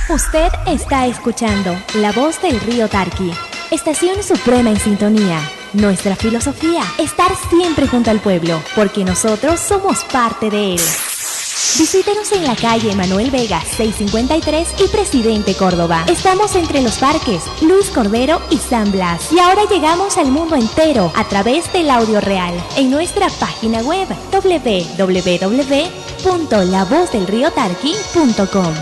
Usted está escuchando La Voz del Río Tarqui, estación suprema en sintonía. Nuestra filosofía, estar siempre junto al pueblo, porque nosotros somos parte de él. Visítenos en la calle Manuel Vega 653 y Presidente Córdoba. Estamos entre los parques Luis Cordero y San Blas. Y ahora llegamos al mundo entero a través del audio real en nuestra página web www.lavozdelriotarqui.com.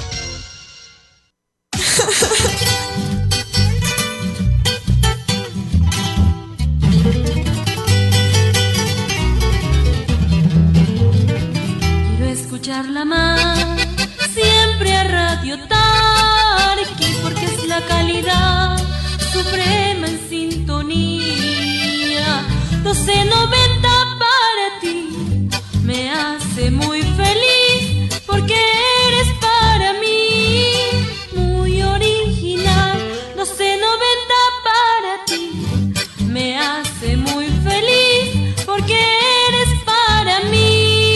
Escucharla más, siempre a Radio Tarqui, porque es la calidad suprema en sintonía. 1290 para ti me hace muy feliz, porque eres para mí muy original. 1290 para ti me hace muy feliz, porque eres para mí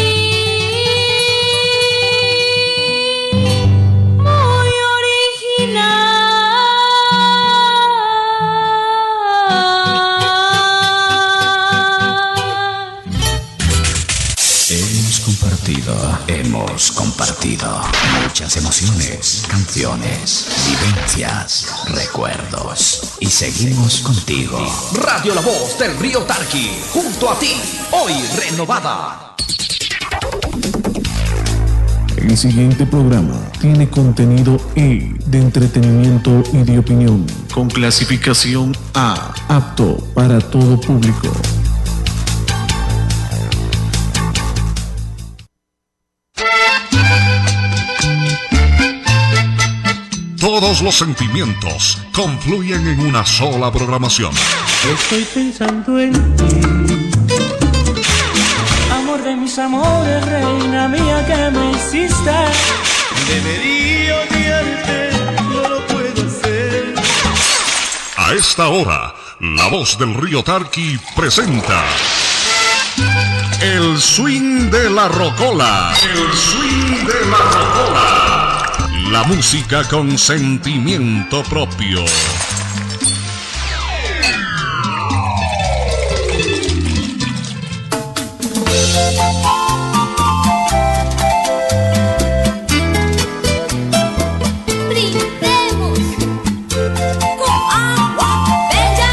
Hemos compartido muchas emociones, canciones, vivencias, recuerdos. Y seguimos contigo. Radio La Voz del Río Tarqui, junto a ti, hoy renovada. El siguiente programa tiene contenido E de entretenimiento y de opinión, con clasificación A, apto para todo público. Todos los sentimientos confluyen en una sola programación. Estoy pensando en ti, amor de mis amores, reina mía que me hiciste. Debería odiarte, no lo puedo hacer. A esta hora, La Voz del Río Tarqui presenta El Swing de la Rocola. El Swing de la Rocola. La música con sentimiento propio. Brindemos con agua bella.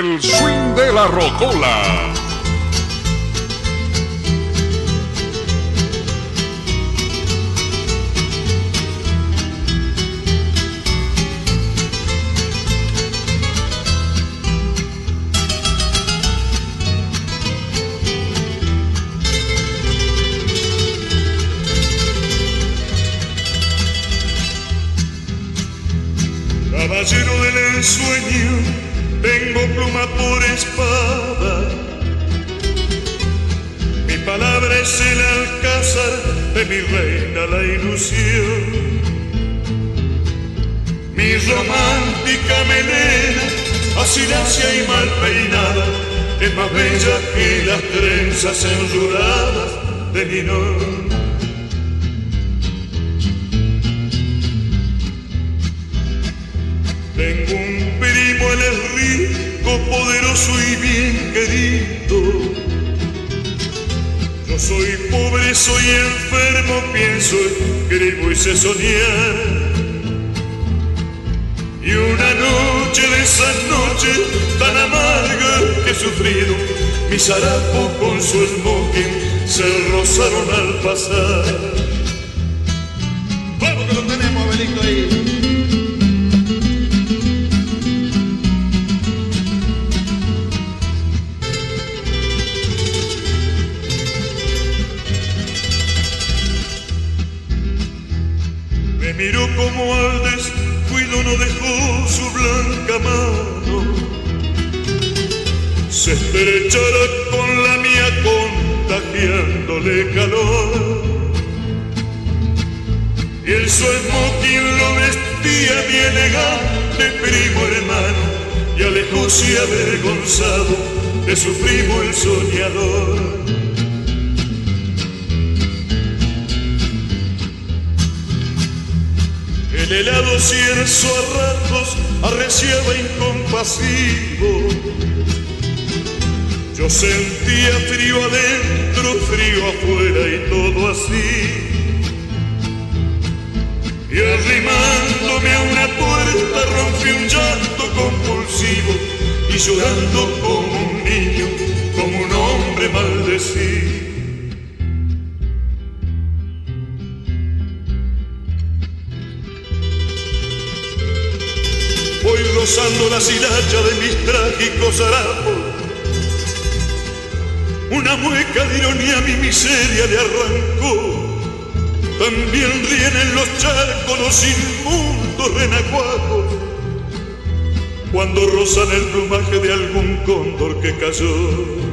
El swing de la rocola. Caballero del ensueño, tengo pluma por espada. Mi palabra es el alcázar de mi reina la ilusión. Mi romántica melena, así lacia y mal peinada, es más bella que las trenzas enruladas de linón. Tengo un primo, él es rico, poderoso y bien querido. Yo soy pobre, soy enfermo, pienso, escribo y sé soñar. Y una noche de esas noches tan amargas que he sufrido, mis harapos con su smoking se rozaron al pasar. ¡Vamos que lo tenemos, Abelito, ahí! Miró como al descuido no dejó su blanca mano, se estrechara con la mía contagiándole calor. Y el su smoking lo vestía bien elegante, primo hermano, y alejóse avergonzado de su primo el soñador. El helado cierzo a ratos arreciaba incompasivo. Yo sentía frío adentro, frío afuera y todo así. Y arrimándome a una puerta rompí un llanto compulsivo y llorando como un niño, como un hombre maldecido. Voy rozando la hilacha de mis trágicos harapos. Una mueca de ironía a mi miseria le arrancó. También ríen en los charcos los inmundos renacuajos cuando rozan el plumaje de algún cóndor que cayó.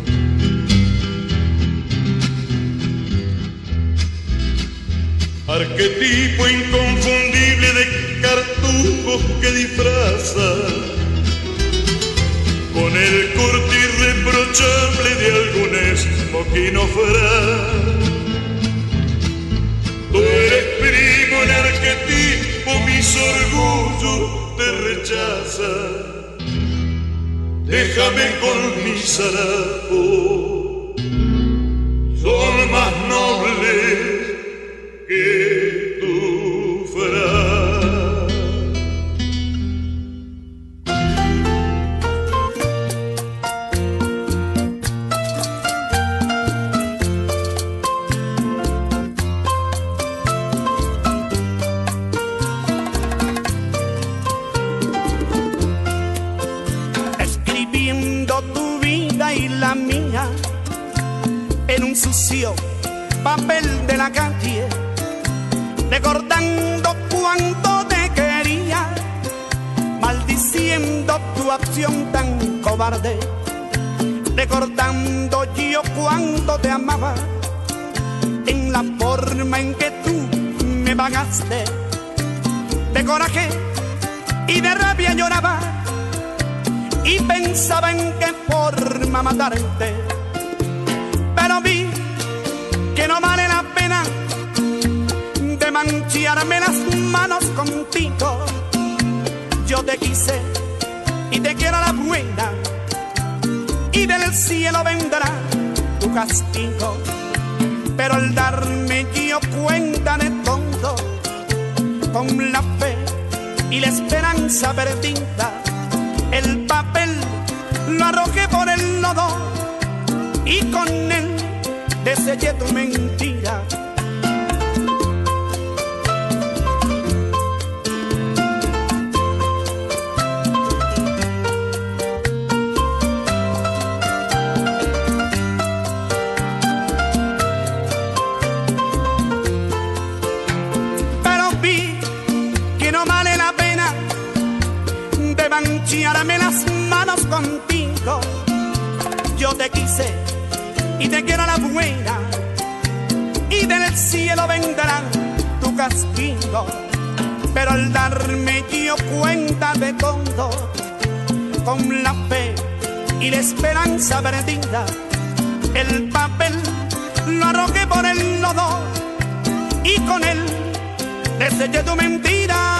Arquetipo inconfundible de cartujos que disfraza con el corte irreprochable de algún esmoquino fraz. Tú eres primo, el arquetipo, mis orgullos te rechaza. Déjame con mis harapos, son más nobles que tu fraz. Escribiendo tu vida y la mía en un sucio papel de la calle, recordando cuánto te quería, maldiciendo tu acción tan cobarde, recordando yo cuánto te amaba, en la forma en que tú me pagaste. De coraje y de rabia lloraba y pensaba en qué forma matarte, pero vi que no vale la pena de mancharme las manos contigo. Yo te quise y te quiero a la buena, y del cielo vendrá tu castigo. Pero al darme yo cuenta de todo, con la fe y la esperanza perdida, el papel deseché tu mentira. Mancharme las manos contigo. Yo te quise y te quiero a la buena, y del cielo vendrá tu castigo. Pero al darme yo cuenta de todo, con la fe y la esperanza perdida, el papel lo arrojé por el lodo y con él deseché tu mentira.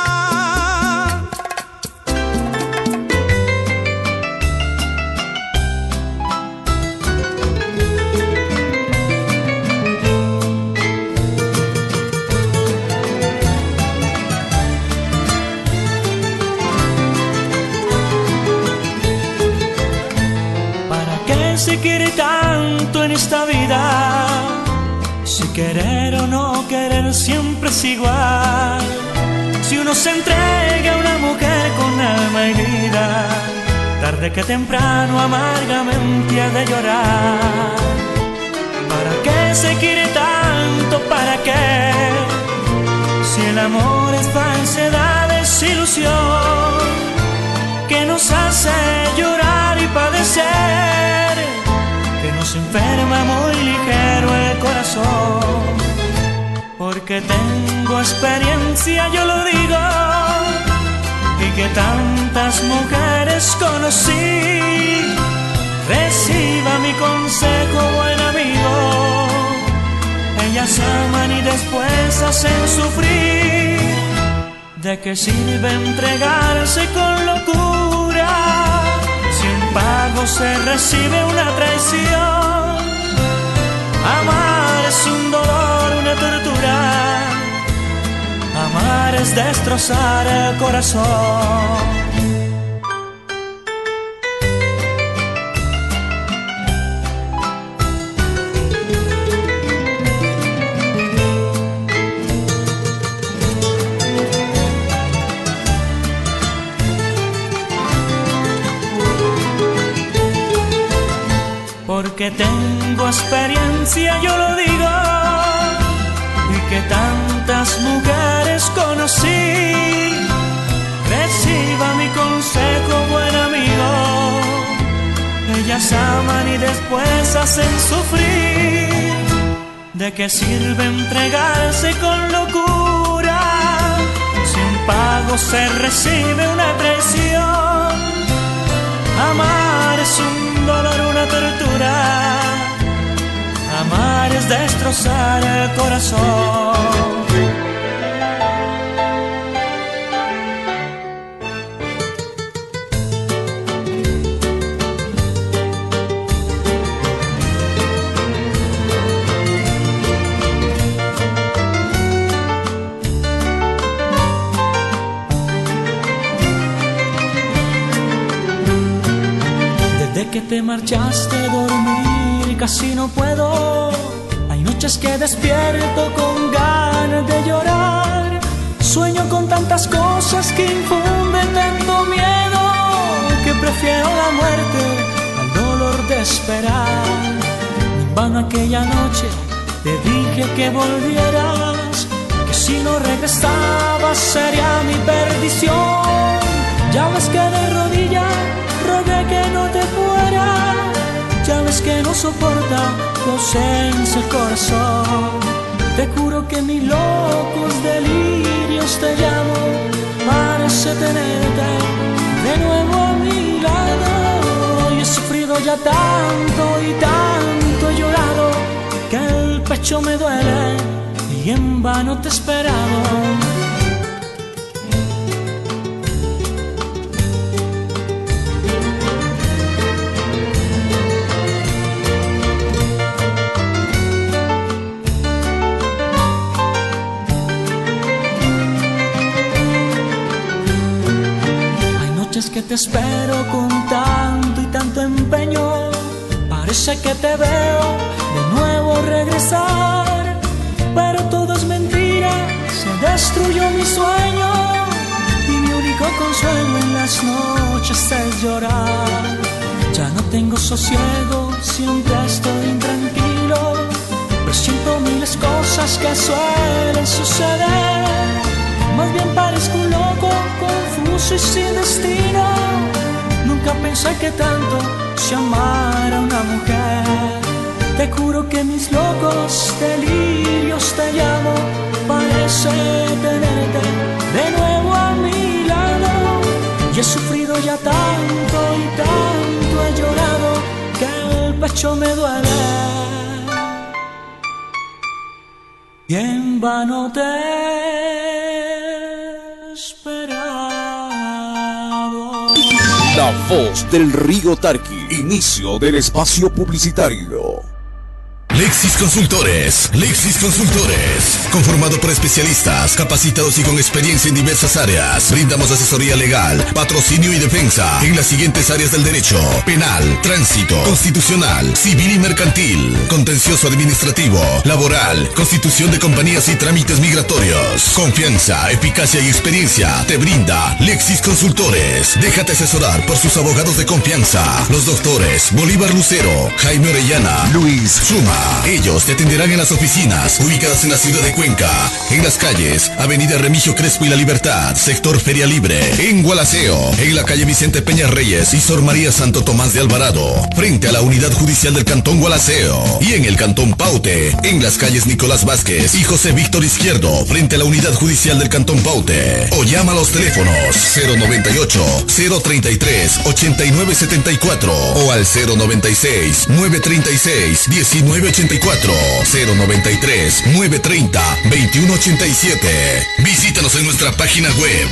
Se quiere tanto en esta vida, si querer o no querer siempre es igual. Si uno se entrega a una mujer con alma herida, tarde que temprano amargamente ha de llorar. ¿Para qué se quiere tanto? ¿Para qué? Si el amor es falsedad, es ilusión que nos hace llorar y padecer, que nos enferma muy ligero el corazón. Porque tengo experiencia, yo lo digo, y que tantas mujeres conocí. Reciba mi consejo, buen amigo, ellas aman y después hacen sufrir. ¿De qué sirve entregarse con locura si en pago se recibe una traición? Amar es un dolor, una tortura. Amar es destrozar el corazón. Porque tengo experiencia, yo lo digo, y que tantas mujeres conocí. Reciba mi consejo, buen amigo, ellas aman y después hacen sufrir. ¿De qué sirve entregarse con locura si en pago se recibe una traición? Amar es un dolor, una tortura. Amar es destrozar el corazón. Desde que te marchaste a dormir casi no puedo. Hay noches que despierto con ganas de llorar. Sueño con tantas cosas que infunden tanto miedo que prefiero la muerte al dolor de esperar. En vano aquella noche te dije que volvieras, que si no regresabas sería mi perdición. Ya ves que de rodillas rogué que no te fuera, ya ves que no soporta tu ausencia el corazón. Te juro que mis locos delirios te llamo, parece tenerte de nuevo a mi lado. Y he sufrido ya tanto y tanto he llorado, que el pecho me duele y en vano te he esperado. Que te espero con tanto y tanto empeño, parece que te veo de nuevo puedo regresar, pero todo es mentira, se destruyó mi sueño y mi único consuelo en las noches es llorar. Ya no tengo sosiego, siempre estoy intranquilo, presiento miles cosas que suelen suceder. Más bien parezco un loco, confuso y sin destino. Nunca pensé que tanto se amara a una mujer. Te juro que mis locos delirios te llamo. Parece tenerte de nuevo a mi lado. Y he sufrido ya tanto y tanto he llorado que el pecho me duele. Y en vano te he esperado. La voz del río Tarqui. Inicio del espacio publicitario. Lexis Consultores. Conformado por especialistas, capacitados y con experiencia en diversas áreas. Brindamos asesoría legal, patrocinio y defensa en las siguientes áreas del derecho: penal, tránsito, constitucional, civil y mercantil, contencioso administrativo, laboral, constitución de compañías y trámites migratorios. Confianza, eficacia y experiencia te brinda Lexis Consultores. Déjate asesorar por sus abogados de confianza, los doctores Bolívar Lucero, Jaime Orellana, Luis Suma. Ellos te atenderán en las oficinas ubicadas en la ciudad de Cuenca, en las calles Avenida Remigio Crespo y La Libertad, sector Feria Libre, en Gualaceo, en la calle Vicente Peña Reyes y Sor María Santo Tomás de Alvarado, frente a la unidad judicial del Cantón Gualaceo, y en el Cantón Paute, en las calles Nicolás Vázquez y José Víctor Izquierdo, frente a la unidad judicial del Cantón Paute. O llama a los teléfonos 098-033-8974 o al 096-936-1984, 093-930-2187. Visítanos en nuestra página web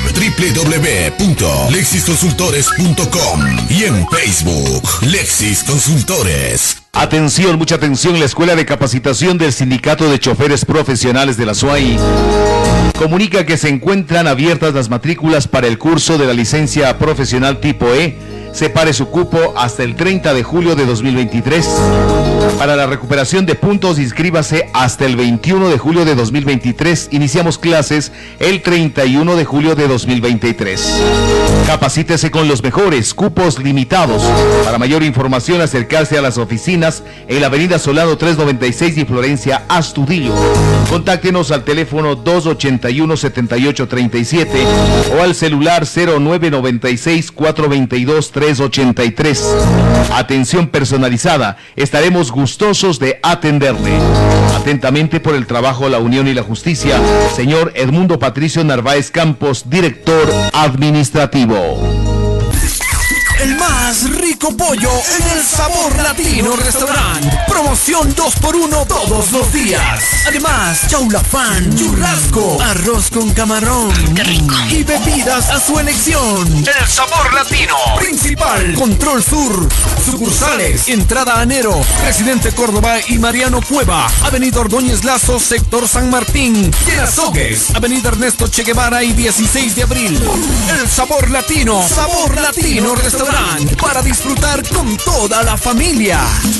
www.lexisconsultores.com y en Facebook Lexis Consultores. Atención, mucha atención, la Escuela de Capacitación del Sindicato de Choferes Profesionales de la SUAI comunica que se encuentran abiertas las matrículas para el curso de la licencia profesional tipo E. Separe su cupo hasta el 30 de julio de 2023. Para la recuperación de puntos, inscríbase hasta el 21 de julio de 2023. Iniciamos clases el 31 de julio de 2023. Capacítese con los mejores, cupos limitados. Para mayor información, acercarse a las oficinas en la avenida Solano 396 y Florencia Astudillo. Contáctenos al teléfono 281-7837 o al celular 0996-422-383. Atención personalizada, estaremos gustosos de atenderle. Atentamente, por el trabajo, la unión y la justicia, señor Edmundo Patricio Narváez Campos, director administrativo. El más rico pollo en el Sabor Latino Restaurant. Promoción 2x1 todos los días. Además, chaulafán, churrasco, arroz con camarón. ¡Qué rico! Y bebidas a su elección. El Sabor Latino. Principal, Control Sur. Sucursales, Entrada Anero, Presidente Córdoba y Mariano Cueva. Avenida Ordóñez Lazo, Sector San Martín. Azogues, Avenida Ernesto Che Guevara y 16 de abril. El Sabor Latino. Sabor Latino Restaurant. Para disfrutar con toda la familia.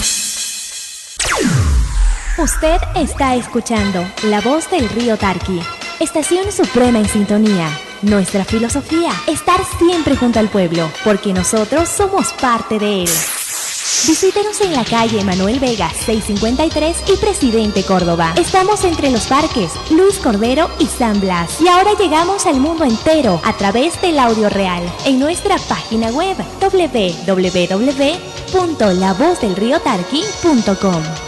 Usted está escuchando La Voz del Río Tarqui, estación suprema en sintonía. Nuestra filosofía, estar siempre junto al pueblo, porque nosotros somos parte de él. Visítenos en la calle Manuel Vega 653 y Presidente Córdoba. Estamos entre los parques Luis Cordero y San Blas. Y ahora llegamos al mundo entero a través del audio real en nuestra página web www.lavozdelriotarqui.com.